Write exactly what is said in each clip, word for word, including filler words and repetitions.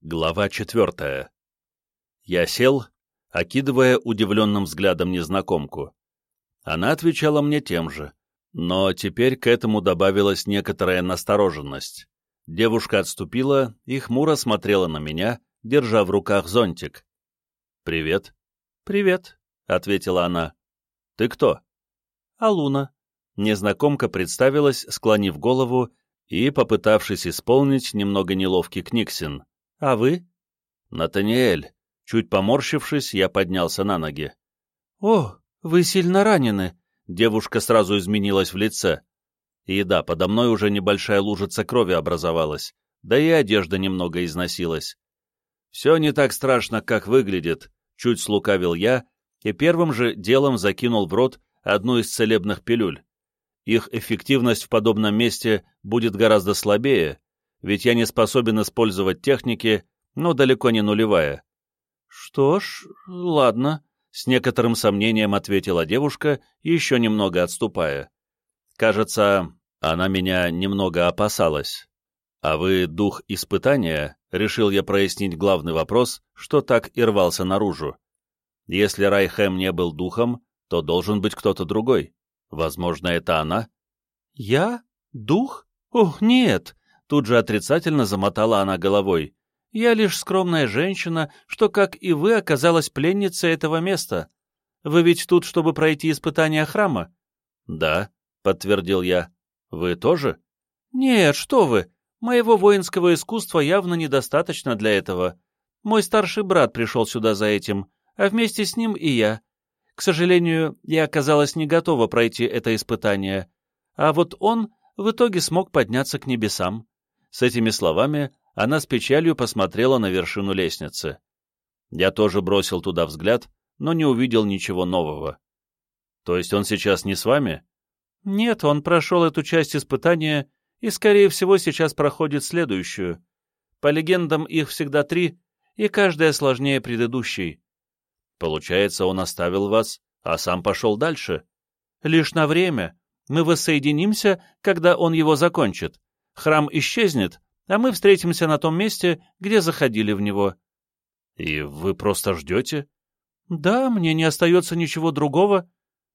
Глава четвертая. Я сел, окидывая удивленным взглядом незнакомку. Она отвечала мне тем же, но теперь к этому добавилась некоторая настороженность. Девушка отступила и хмуро смотрела на меня, держа в руках зонтик. «Привет». «Привет», — ответила она. «Ты кто?» «Алуна». Незнакомка представилась, склонив голову и попытавшись исполнить немного неловкий книксин. «А вы?» «Натаниэль». Чуть поморщившись, я поднялся на ноги. «О, вы сильно ранены!» Девушка сразу изменилась в лице. И да, подо мной уже небольшая лужица крови образовалась, да и одежда немного износилась. «Все не так страшно, как выглядит», — чуть слукавил я, и первым же делом закинул в рот одну из целебных пилюль. Их эффективность в подобном месте будет гораздо слабее, ведь я не способен использовать техники, но далеко не нулевая. «Что ж, ладно», — с некоторым сомнением ответила девушка, еще немного отступая. Кажется, она меня немного опасалась. «А вы дух испытания?» — решил я прояснить главный вопрос, что так и рвался наружу. Если Райхэм не был духом, то должен быть кто-то другой. Возможно, это она? «Я? Дух? Ох, нет!» Тут же отрицательно замотала она головой. «Я лишь скромная женщина, что, как и вы, оказалась пленницей этого места. Вы ведь тут, чтобы пройти испытание храма?» «Да», — подтвердил я. «Вы тоже?» «Нет, что вы! Моего воинского искусства явно недостаточно для этого. Мой старший брат пришел сюда за этим, а вместе с ним и я. К сожалению, я оказалась не готова пройти это испытание. А вот он в итоге смог подняться к небесам». С этими словами она с печалью посмотрела на вершину лестницы. Я тоже бросил туда взгляд, но не увидел ничего нового. «То есть он сейчас не с вами?» «Нет, он прошел эту часть испытания и, скорее всего, сейчас проходит следующую. По легендам, их всегда три, и каждая сложнее предыдущей». «Получается, он оставил вас, а сам пошел дальше?» «Лишь на время. Мы воссоединимся, когда он его закончит. Храм исчезнет, а мы встретимся на том месте, где заходили в него». «И вы просто ждете?» «Да, мне не остается ничего другого».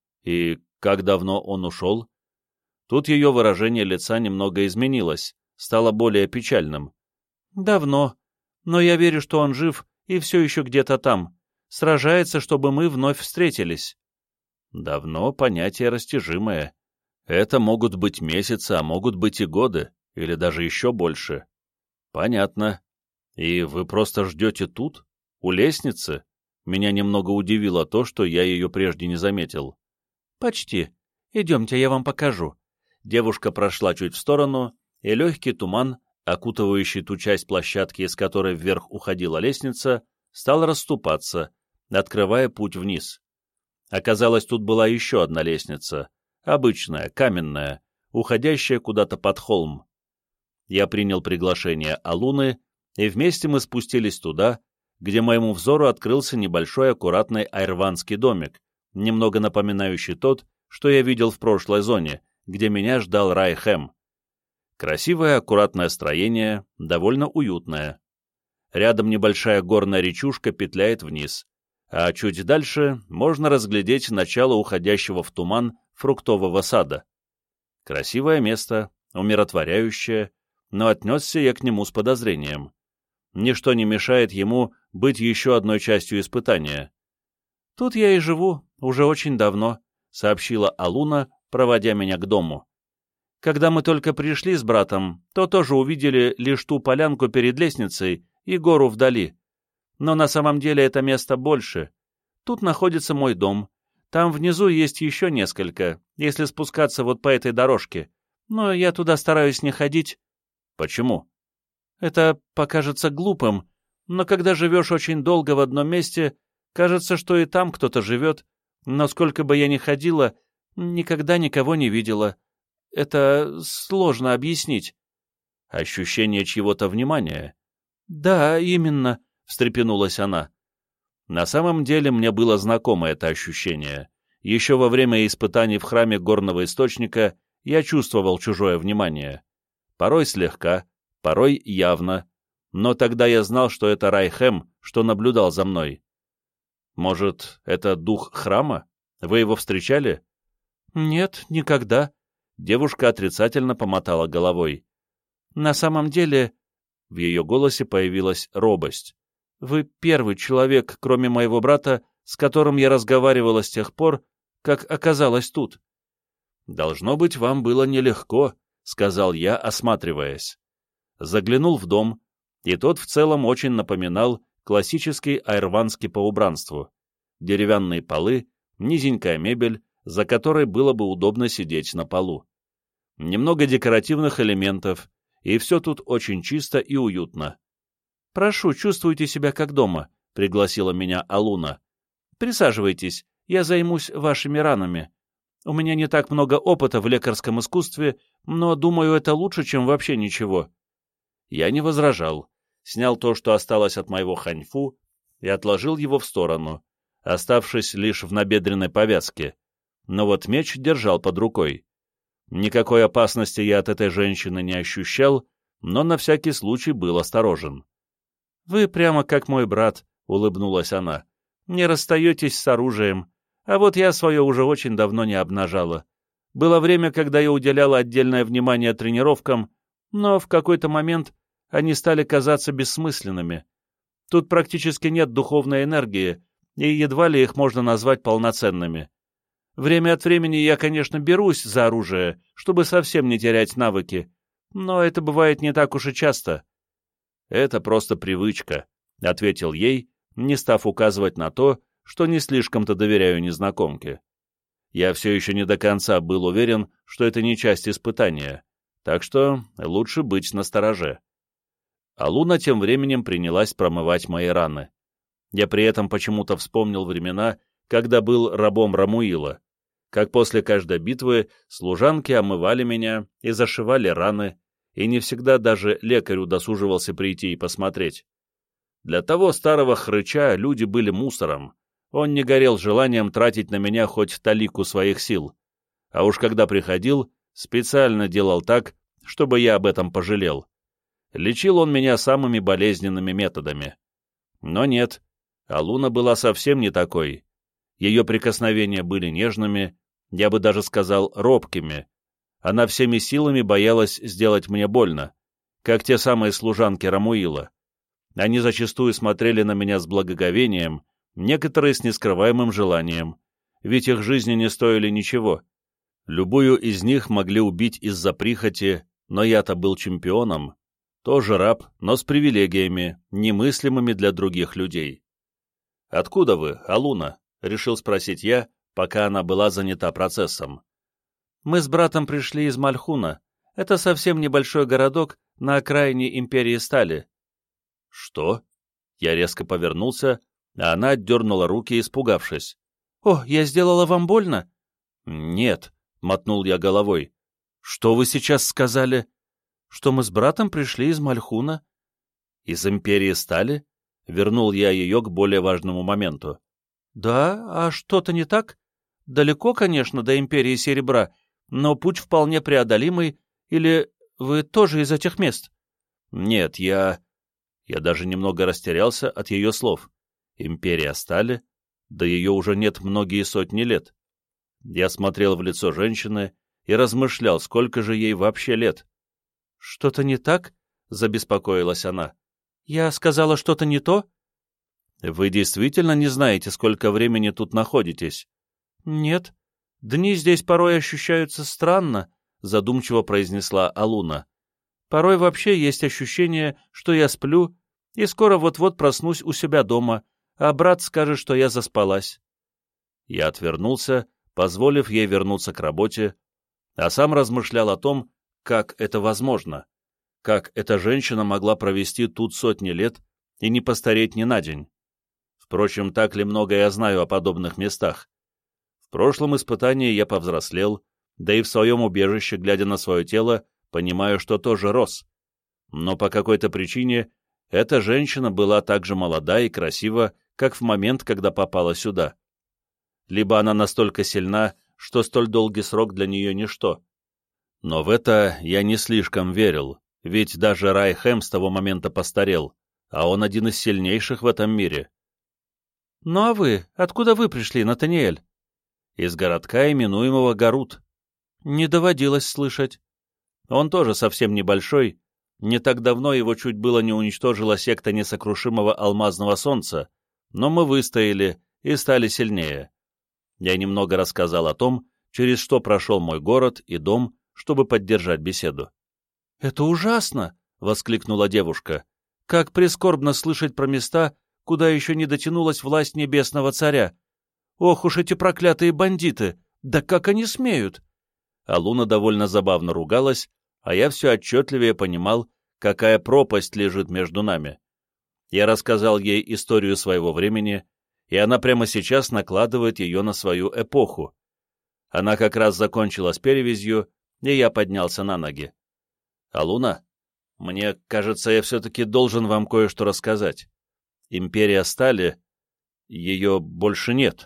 «И как давно он ушел?» Тут ее выражение лица немного изменилось, стало более печальным. «Давно, но я верю, что он жив и все еще где-то там, сражается, чтобы мы вновь встретились». «Давно» — понятие растяжимое. Это могут быть месяцы, а могут быть и годы, или даже еще больше. «Понятно. И вы просто ждете тут, у лестницы?» Меня немного удивило то, что я ее прежде не заметил. «Почти. Идемте, я вам покажу». Девушка прошла чуть в сторону, и легкий туман, окутывающий ту часть площадки, из которой вверх уходила лестница, стал расступаться, открывая путь вниз. Оказалось, тут была еще одна лестница, обычная, каменная, уходящая куда-то под холм. Я принял приглашение Алуны, и вместе мы спустились туда, где моему взору открылся небольшой аккуратный айрванский домик, немного напоминающий тот, что я видел в прошлой зоне, где меня ждал Райхэм. Красивое аккуратное строение, довольно уютное. Рядом небольшая горная речушка петляет вниз, а чуть дальше можно разглядеть начало уходящего в туман фруктового сада. Красивое место, умиротворяющее, но отнесся я к нему с подозрением. Ничто не мешает ему быть еще одной частью испытания. «Тут я и живу, уже очень давно», — сообщила Алуна, проводя меня к дому. «Когда мы только пришли с братом, то тоже увидели лишь ту полянку перед лестницей и гору вдали. Но на самом деле это место больше. Тут находится мой дом. Там внизу есть еще несколько, если спускаться вот по этой дорожке. Но я туда стараюсь не ходить». «Почему?» «Это покажется глупым, но когда живешь очень долго в одном месте, кажется, что и там кто-то живет, но сколько бы я ни ходила, никогда никого не видела. Это сложно объяснить». «Ощущение чьего-то внимания?» «Да, именно», — встрепенулась она. На самом деле мне было знакомо это ощущение. Еще во время испытаний в храме горного источника я чувствовал чужое внимание. Порой слегка, порой явно, но тогда я знал, что это Райхэм, что наблюдал за мной. Может, это дух храма? Вы его встречали? Нет, никогда. Девушка отрицательно помотала головой. На самом деле, в ее голосе появилась робость. Вы первый человек, кроме моего брата, с которым я разговаривала с тех пор, как оказалась тут. Должно быть, вам было нелегко, сказал я, осматриваясь. Заглянул в дом, и тот в целом очень напоминал классический айрванский по убранству. Деревянные полы, низенькая мебель, за которой было бы удобно сидеть на полу. Немного декоративных элементов, и все тут очень чисто и уютно. «Прошу, чувствуйте себя как дома», — пригласила меня Алуна. «Присаживайтесь, я займусь вашими ранами. У меня не так много опыта в лекарском искусстве, но, думаю, это лучше, чем вообще ничего». Я не возражал, снял то, что осталось от моего ханьфу, и отложил его в сторону, оставшись лишь в набедренной повязке, но вот меч держал под рукой. Никакой опасности я от этой женщины не ощущал, но на всякий случай был осторожен. «Вы прямо как мой брат», — улыбнулась она. «Не расстаетесь с оружием, а вот я свое уже очень давно не обнажала. Было время, когда я уделяла отдельное внимание тренировкам, но в какой-то момент они стали казаться бессмысленными. Тут практически нет духовной энергии, и едва ли их можно назвать полноценными. Время от времени я, конечно, берусь за оружие, чтобы совсем не терять навыки, но это бывает не так уж и часто». «Это просто привычка», — ответил ей, не став указывать на то, что не слишком-то доверяю незнакомке. Я все еще не до конца был уверен, что это не часть испытания, так что лучше быть настороже. А Луна тем временем принялась промывать мои раны. Я при этом почему-то вспомнил времена, когда был рабом Рамуила, как после каждой битвы служанки омывали меня и зашивали раны, и не всегда даже лекарь удосуживался прийти и посмотреть. Для того старого хрыча люди были мусором, он не горел желанием тратить на меня хоть талику своих сил, а уж когда приходил, специально делал так, чтобы я об этом пожалел. Лечил он меня самыми болезненными методами. Но нет, Алуна была совсем не такой. Ее прикосновения были нежными, я бы даже сказал, робкими. Она всеми силами боялась сделать мне больно, как те самые служанки Рамуила. Они зачастую смотрели на меня с благоговением, некоторые с нескрываемым желанием, ведь их жизни не стоили ничего. Любую из них могли убить из-за прихоти, но я-то был чемпионом. Тоже раб, но с привилегиями, немыслимыми для других людей. «Откуда вы, Алуна?» — решил спросить я, пока она была занята процессом. «Мы с братом пришли из Мальхуна. Это совсем небольшой городок на окраине Империи Стали». «Что?» Я резко повернулся, а она отдернула руки, испугавшись. «О, я сделала вам больно?» «Нет», — мотнул я головой. «Что вы сейчас сказали?» «Что мы с братом пришли из Мальхуна». «Из Империи Стали?» — вернул я ее к более важному моменту. «Да, а что-то не так? Далеко, конечно, до Империи Серебра, но путь вполне преодолимый, или вы тоже из этих мест?» «Нет, я...» Я даже немного растерялся от ее слов. «Империя Стали? Да ее уже нет многие сотни лет». Я смотрел в лицо женщины и размышлял, сколько же ей вообще лет. «Что-то не так?» — забеспокоилась она. «Я сказала что-то не то?» «Вы действительно не знаете, сколько времени тут находитесь?» «Нет. Дни здесь порой ощущаются странно», — задумчиво произнесла Алуна. «Порой вообще есть ощущение, что я сплю, и скоро вот-вот проснусь у себя дома, а брат скажет, что я заспалась». Я отвернулся, позволив ей вернуться к работе, а сам размышлял о том, как это возможно, как эта женщина могла провести тут сотни лет и не постареть ни на день. Впрочем, так ли много я знаю о подобных местах? В прошлом испытании я повзрослел, да и в своем убежище, глядя на свое тело, понимаю, что тоже рос. Но по какой-то причине эта женщина была так же молода и красива, как в момент, когда попала сюда. Либо она настолько сильна, что столь долгий срок для нее ничто. Но в это я не слишком верил, ведь даже Райхэм с того момента постарел, а он один из сильнейших в этом мире. «Ну а вы? Откуда вы пришли, Натаниэль?» «Из городка, именуемого Гарут». «Не доводилось слышать». «Он тоже совсем небольшой. Не так давно его чуть было не уничтожила секта несокрушимого алмазного солнца, но мы выстояли и стали сильнее». Я немного рассказал о том, через что прошел мой город и дом, чтобы поддержать беседу. «Это ужасно!» — воскликнула девушка. «Как прискорбно слышать про места, куда еще не дотянулась власть небесного царя! Ох уж эти проклятые бандиты! Да как они смеют!» А Луна довольно забавно ругалась, а я все отчетливее понимал, какая пропасть лежит между нами. Я рассказал ей историю своего времени, и она прямо сейчас накладывает ее на свою эпоху. Она как раз закончила с перевязью, и я поднялся на ноги. «Алуна, мне кажется, я все-таки должен вам кое-что рассказать. Империя Стали, ее больше нет».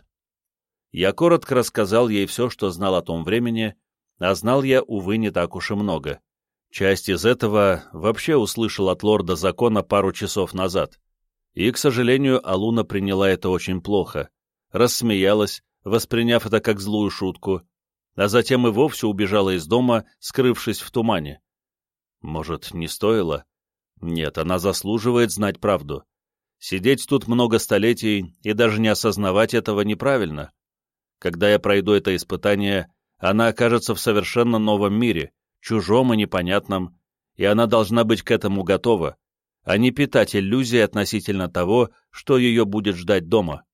Я коротко рассказал ей все, что знал о том времени, а знал я, увы, не так уж и много. Часть из этого вообще услышал от лорда закона пару часов назад. И, к сожалению, Алуна приняла это очень плохо, рассмеялась, восприняв это как злую шутку, а затем и вовсе убежала из дома, скрывшись в тумане. Может, не стоило? Нет, она заслуживает знать правду. Сидеть тут много столетий и даже не осознавать этого неправильно. Когда я пройду это испытание, она окажется в совершенно новом мире, чужом и непонятном, и она должна быть к этому готова, а не питать иллюзии относительно того, что ее будет ждать дома.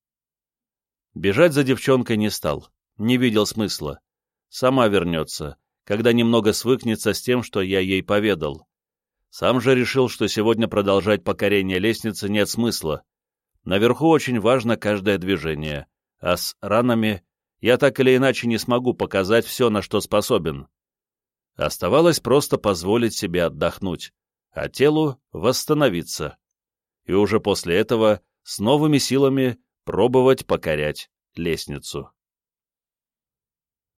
Бежать за девчонкой не стал, не видел смысла. Сама вернется, когда немного свыкнется с тем, что я ей поведал. Сам же решил, что сегодня продолжать покорение лестницы нет смысла. Наверху очень важно каждое движение, а с ранами я так или иначе не смогу показать все, на что способен. Оставалось просто позволить себе отдохнуть, а телу восстановиться. И уже после этого с новыми силами пробовать покорять лестницу.